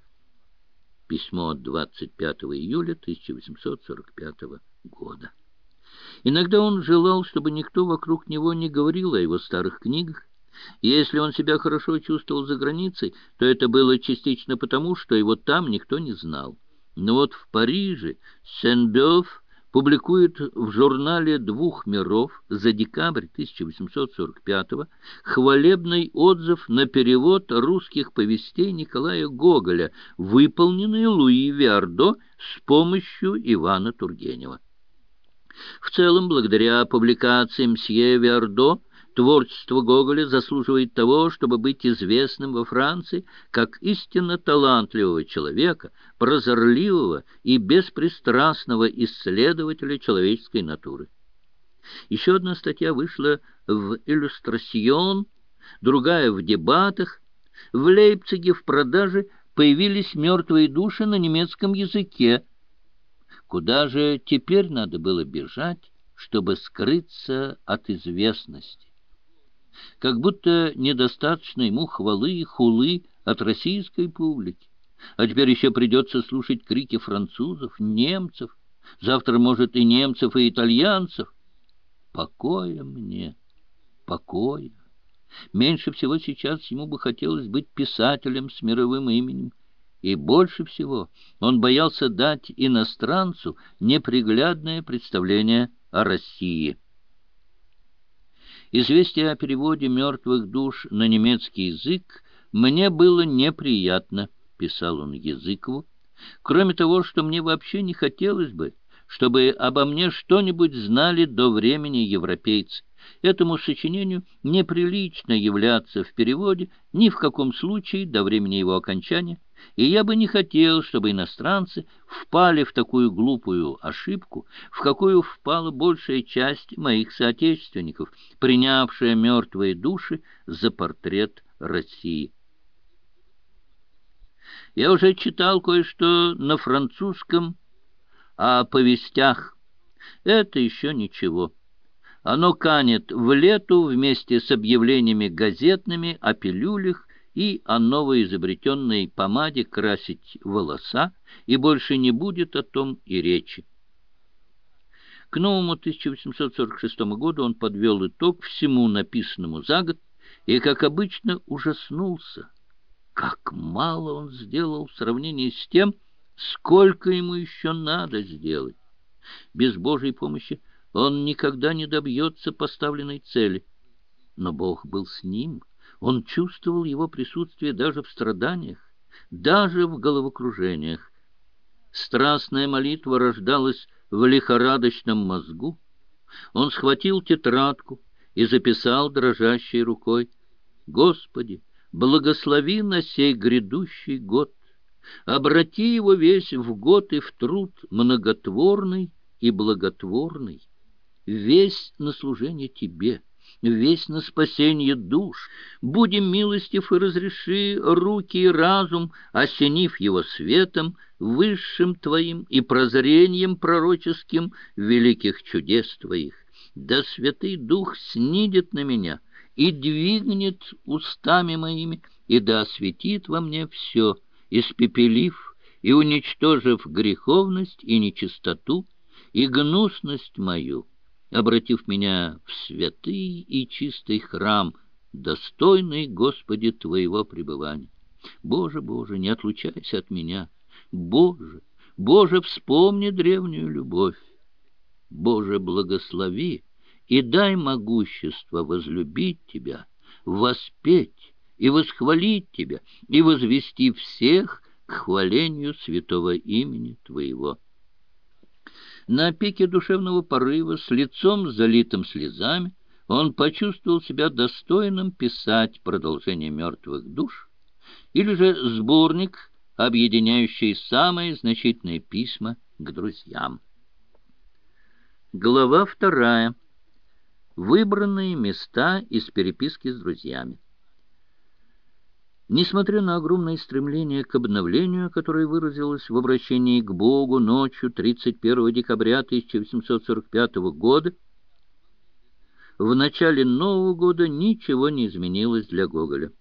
S1: Письмо от двадцать пятого июля тысяча восемьсот сорок пятого года. Иногда он желал, чтобы никто вокруг него не говорил о его старых книгах. И если он себя хорошо чувствовал за границей, то это было частично потому, что его там никто не знал. Но вот в Париже Сен-Бёв публикует в журнале «Двух миров» за декабрь тысяча восемьсот сорок пятого хвалебный отзыв на перевод русских повестей Николая Гоголя, выполненный Луи Виардо с помощью Ивана Тургенева. В целом, благодаря публикации мсье Виардо, творчество Гоголя заслуживает того, чтобы быть известным во Франции как истинно талантливого человека, прозорливого и беспристрастного исследователя человеческой натуры. Еще одна статья вышла в «Иллюстрасьон», другая в «Дебатах». В Лейпциге в продаже появились «Мертвые души» на немецком языке. Куда же теперь надо было бежать, чтобы скрыться от известности? Как будто недостаточно ему хвалы и хулы от российской публики. А теперь еще придется слушать крики французов, немцев, завтра, может, и немцев, и итальянцев. Покоя мне, покоя. Меньше всего сейчас ему бы хотелось быть писателем с мировым именем. И больше всего он боялся дать иностранцу неприглядное представление о России. Известие о переводе «Мертвых душ» на немецкий язык мне было неприятно, писал он Языкову, кроме того, что мне вообще не хотелось бы, чтобы обо мне что-нибудь знали до времени европейцы. Этому сочинению неприлично являться в переводе ни в каком случае до времени его окончания, и я бы не хотел, чтобы иностранцы впали в такую глупую ошибку, в какую впала большая часть моих соотечественников, принявшая «Мертвые души» за портрет России. Я уже читал кое-что на французском о повестях. Это еще ничего. Оно канет в лету вместе с объявлениями газетными о пилюлях и о новоизобретенной помаде красить волоса, и больше не будет о том и речи. К новому тысяча восемьсот сорок шестому году он подвел итог всему написанному за год и, как обычно, ужаснулся. Как мало он сделал в сравнении с тем, сколько ему еще надо сделать. Без Божьей помощи он никогда не добьется поставленной цели. Но Бог был с ним. Он чувствовал его присутствие даже в страданиях, даже в головокружениях. Страстная молитва рождалась в лихорадочном мозгу. Он схватил тетрадку и записал дрожащей рукой: «Господи, благослови на сей грядущий год, Обрати его весь в год и в труд многотворный и благотворный, весь на служение тебе, весь на спасение душ. Будем милостив и разреши руки и разум, осенив его светом, высшим твоим и прозрением пророческим великих чудес твоих. Да Святый Дух снидет на меня и двигнет устами моими, и да осветит во мне все, испепелив и уничтожив греховность и нечистоту и гнусность мою, обратив меня в святый и чистый храм, достойный, Господи, Твоего пребывания. Боже, Боже, не отлучайся от меня. Боже, Боже, вспомни древнюю любовь. Боже, благослови и дай могущество возлюбить Тебя, воспеть и восхвалить Тебя, и возвести всех к хвалению святого имени Твоего. На пике душевного порыва, с лицом залитым слезами, он почувствовал себя достойным писать продолжение «Мертвых душ» или же сборник, объединяющий самые значительные письма к друзьям. Глава вторая. Выбранные места из переписки с друзьями. Несмотря на огромное стремление к обновлению, которое выразилось в обращении к Богу ночью тридцать первого декабря тысяча восемьсот сорок пятого года, в начале Нового года ничего не изменилось для Гоголя.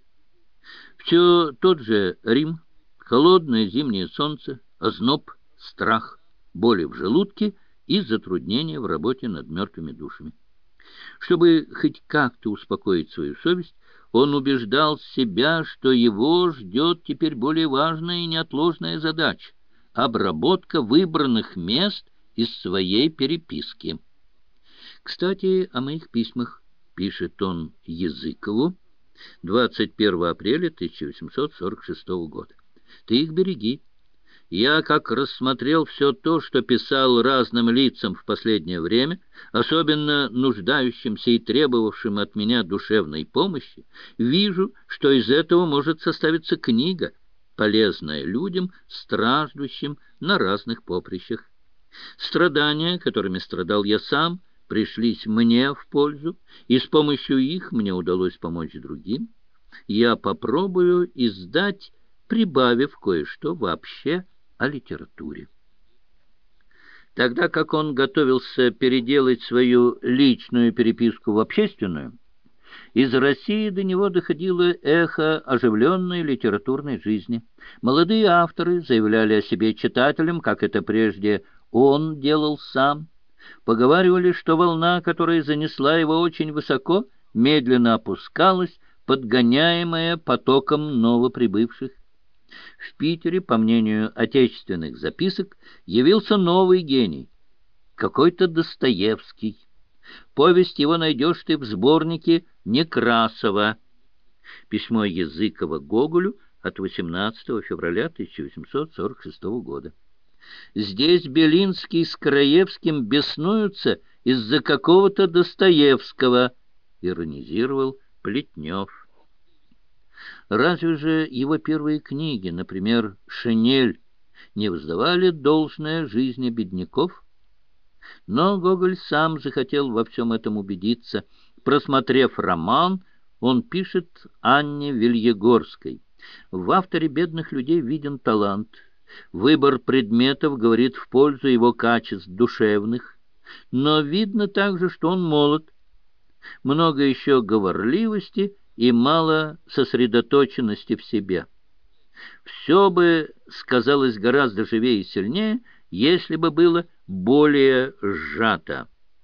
S1: Все тот же Рим, холодное зимнее солнце, озноб, страх, боли в желудке и затруднения в работе над мертвыми душами. Чтобы хоть как-то успокоить свою совесть, он убеждал себя, что его ждет теперь более важная и неотложная задача — обработка выбранных мест из своей переписки. Кстати, о моих письмах, пишет он Языкову двадцать первого апреля тысяча восемьсот сорок шестого года. Ты их береги. Я, как рассмотрел все то, что писал разным лицам в последнее время, особенно нуждающимся и требовавшим от меня душевной помощи, вижу, что из этого может составиться книга, полезная людям, страждущим на разных поприщах. Страдания, которыми страдал я сам, пришлись мне в пользу, и с помощью их мне удалось помочь другим. Я попробую издать, прибавив кое-что вообще о литературе. Тогда как он готовился переделать свою личную переписку в общественную, из России до него доходило эхо оживленной литературной жизни. Молодые авторы заявляли о себе читателям, как это прежде он делал сам. Поговаривали, что волна, которая занесла его очень высоко, медленно опускалась, подгоняемая потоком новоприбывших. В Питере, по мнению отечественных записок, явился новый гений, какой-то Достоевский. Повесть его найдешь ты в сборнике Некрасова. Письмо Языкова Гоголю от восемнадцатого февраля тысяча восемьсот сорок шестого года. Здесь Белинский с Краевским беснуются из-за какого-то Достоевского, иронизировал Плетнев. Разве же его первые книги, например, «Шинель», не воздавали должное жизни бедняков? Но Гоголь сам захотел во всем этом убедиться. Просмотрев роман, он пишет Анне Вильегорской: «В авторе «Бедных людей» виден талант. Выбор предметов говорит в пользу его качеств душевных, но видно также, что он молод. Много еще говорливости и мало сосредоточенности в себе. Все бы сказалось гораздо живее и сильнее, если бы было более сжато».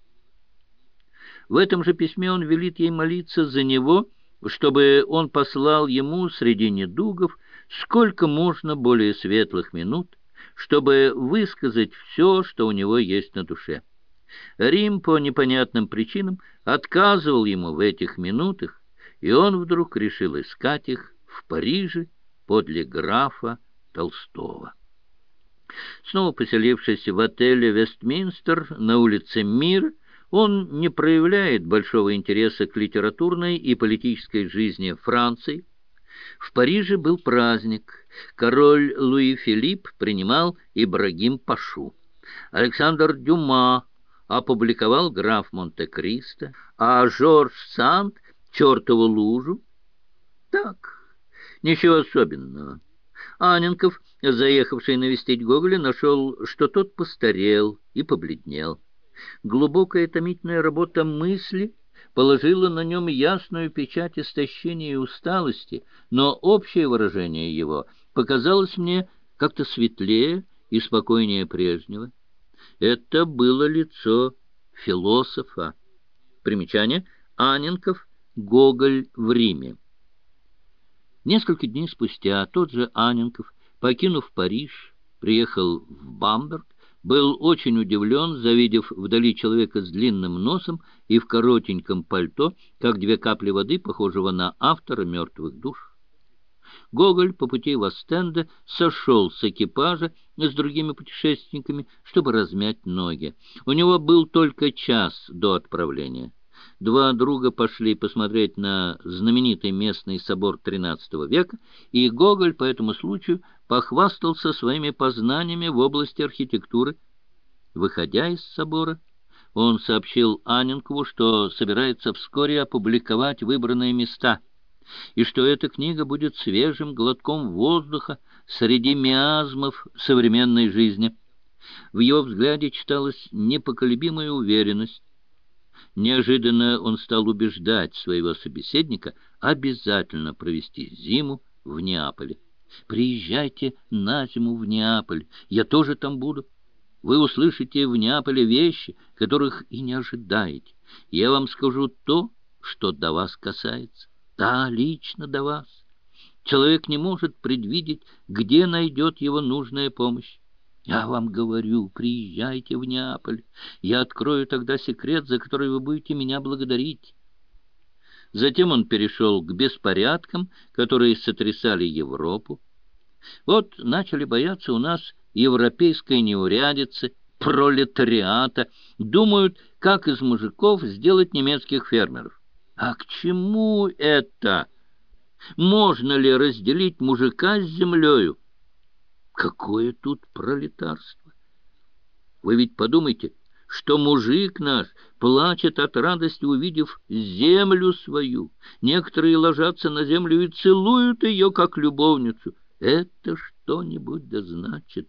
S1: В этом же письме он велит ей молиться за него, чтобы он послал ему среди недугов сколько можно более светлых минут, чтобы высказать все, что у него есть на душе. Рим по непонятным причинам отказывал ему в этих минутах, и он вдруг решил искать их в Париже подле графа Толстого. Снова поселившись в отеле «Вестминстер» на улице Мира, он не проявляет большого интереса к литературной и политической жизни Франции. В Париже был праздник, Король Луи Филипп принимал Ибрагим-пашу. Александр Дюма опубликовал «Граф Монте-Кристо», а Жорж Санд — «Чертову лужу». Так, ничего особенного. Анненков, заехавший навестить Гоголя, нашел, что тот постарел и побледнел. Глубокая томительная работа мысли положила на нем ясную печать истощения и усталости, но общее выражение его показалось мне как-то светлее и спокойнее прежнего. Это было лицо философа. Примечание: Анненков, Гоголь в Риме. Несколько дней спустя тот же Анненков, покинув Париж, приехал в Бамберг, был очень удивлен, завидев вдали человека с длинным носом и в коротеньком пальто, как две капли воды, похожего на автора «Мертвых душ». Гоголь по пути в Остенде сошел с экипажа с другими путешественниками, чтобы размять ноги. У него был только час до отправления. Два друга пошли посмотреть на знаменитый местный собор тринадцатого века, и Гоголь по этому случаю похвастался своими познаниями в области архитектуры. Выходя из собора, он сообщил Анненкову, что собирается вскоре опубликовать выбранные места, и что эта книга будет свежим глотком воздуха среди миазмов современной жизни. В его взгляде читалась непоколебимая уверенность. Неожиданно он стал убеждать своего собеседника обязательно провести зиму в Неаполе. «Приезжайте на зиму в Неаполь, я тоже там буду. Вы услышите в Неаполе вещи, которых и не ожидаете. Я вам скажу то, что до вас касается. Да, лично до вас. Человек не может предвидеть, где найдет его нужная помощь. Я вам говорю, приезжайте в Неаполь. Я открою тогда секрет, за который вы будете меня благодарить». Затем он перешел к беспорядкам, которые сотрясали Европу. Вот начали бояться у нас европейской неурядицы, пролетариата, думают, как из мужиков сделать немецких фермеров. А к чему это? Можно ли разделить мужика с землею? Какое тут пролетарство? Вы ведь подумайте, что мужик наш плачет от радости, увидев землю свою. Некоторые ложатся на землю и целуют ее, как любовницу. Это что-нибудь да значит.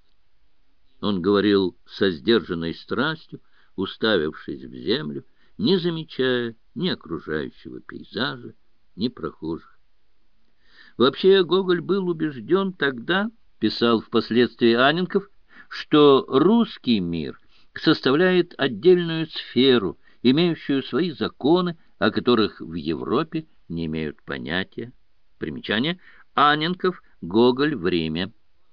S1: Он говорил со сдержанной страстью, уставившись в землю, не замечая ни окружающего пейзажа, ни прохожих. Вообще Гоголь был убежден тогда, писал впоследствии Анненков, что русский мир составляет отдельную сферу, имеющую свои законы, о которых в Европе не имеют понятия. Примечание: Анненков, Гоголь в Риме.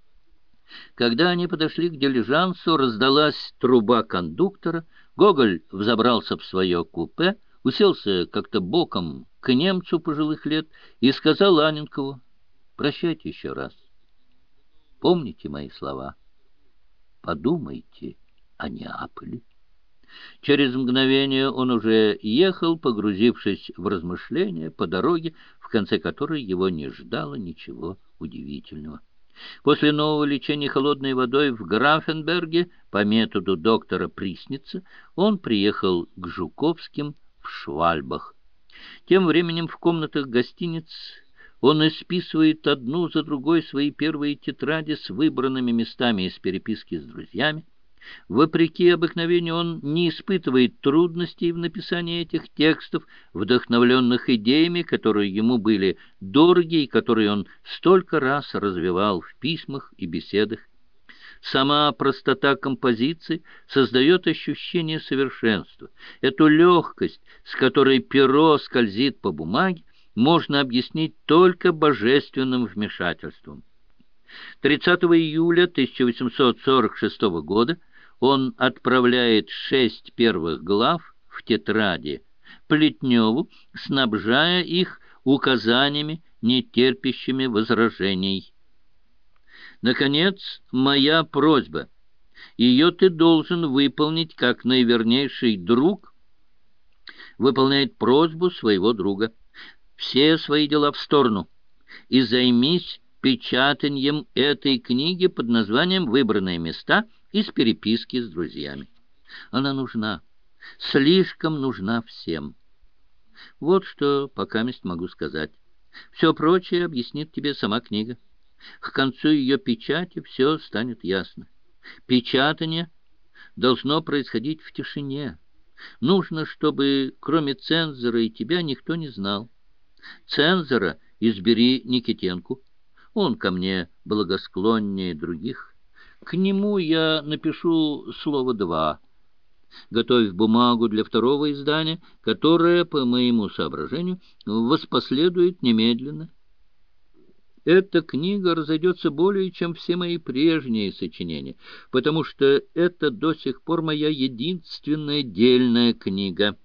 S1: Когда они подошли к дилижансу, раздалась труба кондуктора. Гоголь взобрался в свое купе, уселся как-то боком к немцу пожилых лет и сказал Анненкову: «Прощайте еще раз. Помните мои слова. Подумайте о Неаполе». Через мгновение он уже ехал, погрузившись в размышления по дороге, в конце которой его не ждало ничего удивительного. После нового лечения холодной водой в Графенберге по методу доктора Присница он приехал к Жуковским в Швальбах. Тем временем в комнатах гостиниц он исписывает одну за другой свои первые тетради с выбранными местами из переписки с друзьями. Вопреки обыкновению он не испытывает трудностей в написании этих текстов, вдохновленных идеями, которые ему были дороги и которые он столько раз развивал в письмах и беседах. Сама простота композиции создает ощущение совершенства. Эту легкость, с которой перо скользит по бумаге, можно объяснить только божественным вмешательством. тридцатого июля тысяча восемьсот сорок шестого года он отправляет шесть первых глав в тетради Плетневу, снабжая их указаниями, не терпящими возражений. Наконец, моя просьба. Ее ты должен выполнить, как наивернейший друг выполняет просьбу своего друга. Все свои дела в сторону и займись печатанием этой книги под названием «Выбранные места» из переписки с друзьями. Она нужна, слишком нужна всем. Вот что покаместь могу сказать. Все прочее объяснит тебе сама книга. К концу ее печати все станет ясно. Печатание должно происходить в тишине. Нужно, чтобы кроме цензора и тебя никто не знал. Цензора избери Никитенку. Он ко мне благосклоннее других. К нему я напишу слово «два». Готовь бумагу для второго издания, которое, по моему соображению, воспоследует немедленно. Эта книга разойдется более, чем все мои прежние сочинения, потому что это до сих пор моя единственная дельная книга.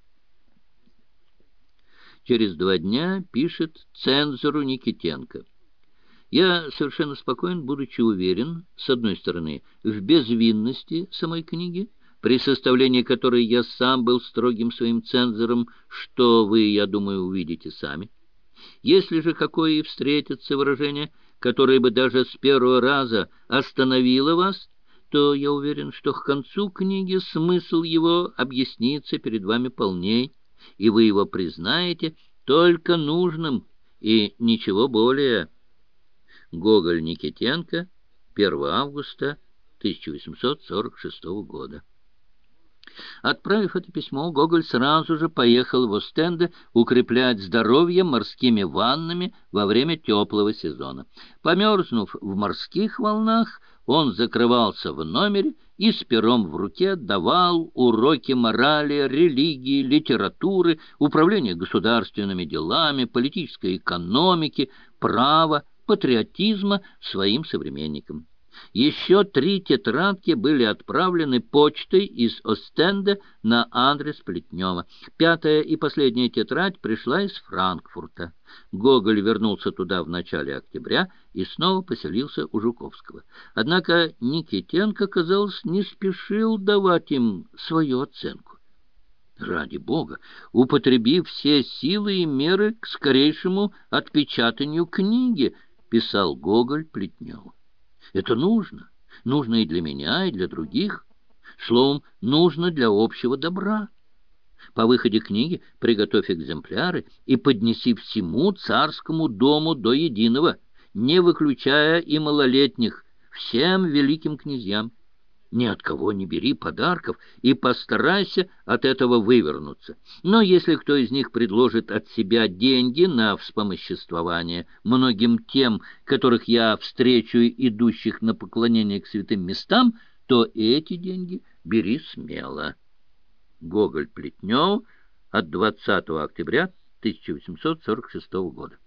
S1: Через два дня пишет цензору Никитенко. Я совершенно спокоен, будучи уверен, с одной стороны, в безвинности самой книги, при составлении которой я сам был строгим своим цензором, что вы, я думаю, увидите сами. Если же какое и встретится выражение, которое бы даже с первого раза остановило вас, то я уверен, что к концу книги смысл его объяснится перед вами полней, и вы его признаете только нужным и ничего более. Гоголь Никитенко, первого августа тысяча восемьсот сорок шестого года. Отправив это письмо, Гоголь сразу же поехал в Остенде укреплять здоровье морскими ваннами во время теплого сезона. Померзнув в морских волнах, он закрывался в номере и с пером в руке давал уроки морали, религии, литературы, управления государственными делами, политической экономики, права, патриотизма своим современникам. Еще три тетрадки были отправлены почтой из Остенда на адрес Плетнева. Пятая и последняя тетрадь пришла из Франкфурта. Гоголь вернулся туда в начале октября и снова поселился у Жуковского. Однако Никитенко, казалось, не спешил давать им свою оценку. Ради Бога, употреби все силы и меры к скорейшему отпечатанию книги, писал Гоголь Плетневу. Это нужно. Нужно и для меня, и для других. Словом, нужно для общего добра. По выходе книги приготовь экземпляры и поднеси всему царскому дому до единого, не выключая и малолетних, всем великим князьям. Ни от кого не бери подарков и постарайся от этого вывернуться. Но если кто из них предложит от себя деньги на вспомоществование многим тем, которых я встречу идущих на поклонение к святым местам, то эти деньги бери смело. Гоголь Плетнев от двадцатого октября тысяча восемьсот сорок шестого года.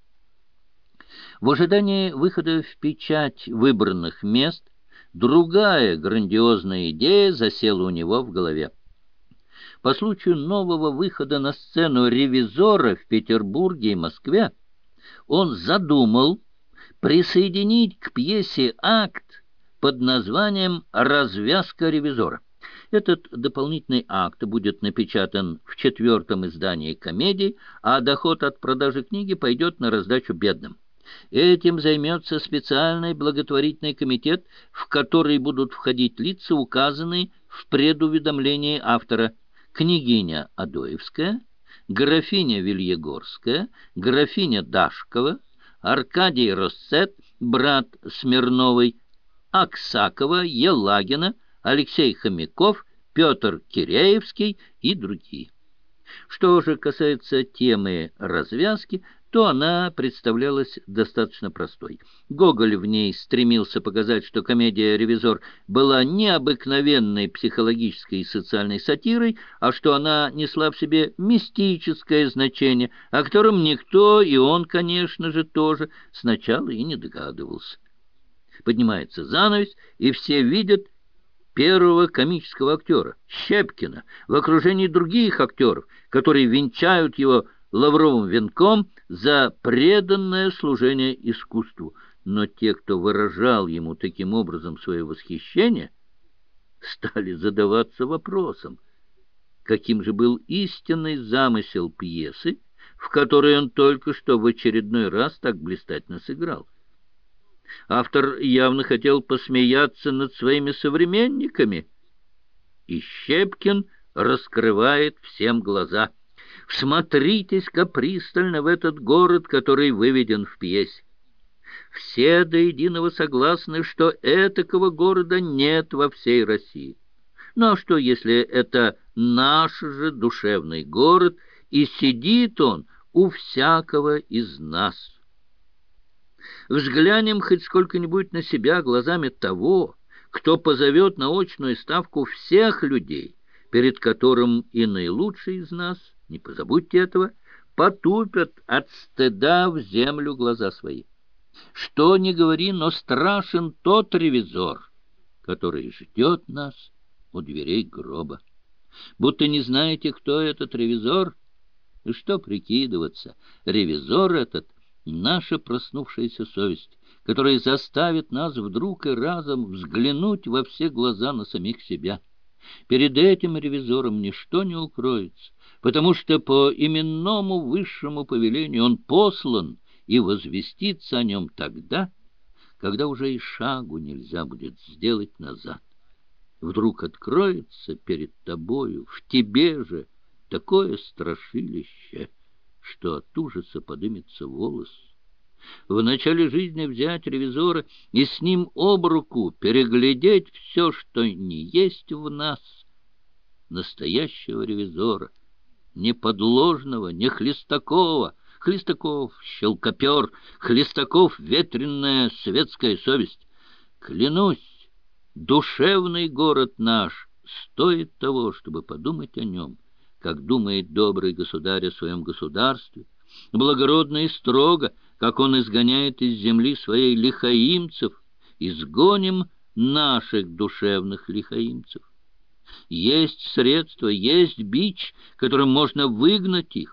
S1: В ожидании выхода в печать выбранных мест другая грандиозная идея засела у него в голове. По случаю нового выхода на сцену «Ревизора» в Петербурге и Москве он задумал присоединить к пьесе акт под названием «Развязка ревизора». Этот дополнительный акт будет напечатан в четвертом издании комедии, а доход от продажи книги пойдет на раздачу бедным. Этим займется специальный благотворительный комитет, в который будут входить лица, указанные в предуведомлении автора: княгиня Адоевская, графиня Вильегорская, графиня Дашкова, Аркадий Россет, брат Смирновой, Аксакова, Елагина, Алексей Хомяков, Петр Киреевский и другие. Что же касается темы развязки, то она представлялась достаточно простой. Гоголь в ней стремился показать, что комедия «Ревизор» была необыкновенной психологической и социальной сатирой, а что она несла в себе мистическое значение, о котором никто, и он, конечно же, тоже, сначала и не догадывался. Поднимается занавес, и все видят первого комического актера, Щепкина, в окружении других актеров, которые венчают его лавровым венком за преданное служение искусству. Но те, кто выражал ему таким образом свое восхищение, стали задаваться вопросом, каким же был истинный замысел пьесы, в которой он только что в очередной раз так блистательно сыграл. Автор явно хотел посмеяться над своими современниками, и Щепкин раскрывает всем глаза. Всмотритесь-ка пристально в этот город, который выведен в пьесе. Все до единого согласны, что этакого города нет во всей России. Ну а что, если это наш же душевный город, и сидит он у всякого из нас? Взглянем хоть сколько-нибудь на себя глазами того, кто позовет на очную ставку всех людей, перед которым и наилучшие из нас, не позабудьте этого, потупят от стыда в землю глаза свои. Что ни говори, но страшен тот ревизор, который ждет нас у дверей гроба. Будто не знаете, кто этот ревизор? И что прикидываться, ревизор этот — наша проснувшаяся совесть, которая заставит нас вдруг и разом взглянуть во все глаза на самих себя. Перед этим ревизором ничто не укроется, потому что по именному высшему повелению он послан и возвестится о нем тогда, когда уже и шагу нельзя будет сделать назад. Вдруг откроется перед тобою, в тебе же, такое страшилище, что от ужаса подымется волос. В начале жизни взять ревизора и с ним об руку переглядеть все, что не есть в нас, настоящего ревизора, не подложного, не Хлестакова. Хлестаков — щелкопер, Хлестаков — ветреная светская совесть. Клянусь, душевный город наш стоит того, чтобы подумать о нем, как думает добрый государь о своем государстве, благородно и строго, как он изгоняет из земли своей лихаимцев. Изгоним наших душевных лихаимцев. Есть средства, есть бич, которым можно выгнать их.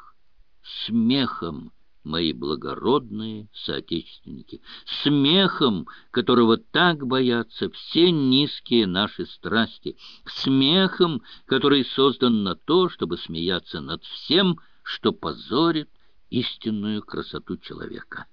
S1: Смехом, мои благородные соотечественники, смехом, которого так боятся все низкие наши страсти, смехом, который создан на то, чтобы смеяться над всем, что позорит истинную красоту человека.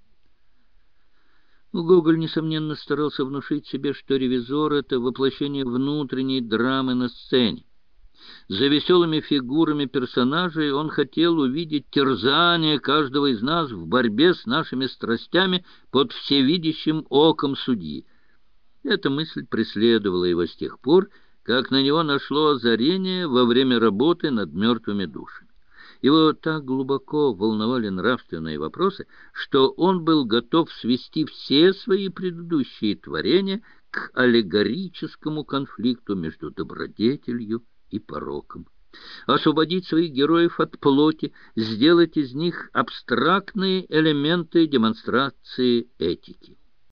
S1: Гоголь, несомненно, старался внушить себе, что ревизор — это воплощение внутренней драмы на сцене. За веселыми фигурами персонажей он хотел увидеть терзание каждого из нас в борьбе с нашими страстями под всевидящим оком судьи. Эта мысль преследовала его с тех пор, как на него нашло озарение во время работы над «Мертвыми душами». Его так глубоко волновали нравственные вопросы, что он был готов свести все свои предыдущие творения к аллегорическому конфликту между добродетелью и пороком, освободить своих героев от плоти, сделать из них абстрактные элементы демонстрации этики.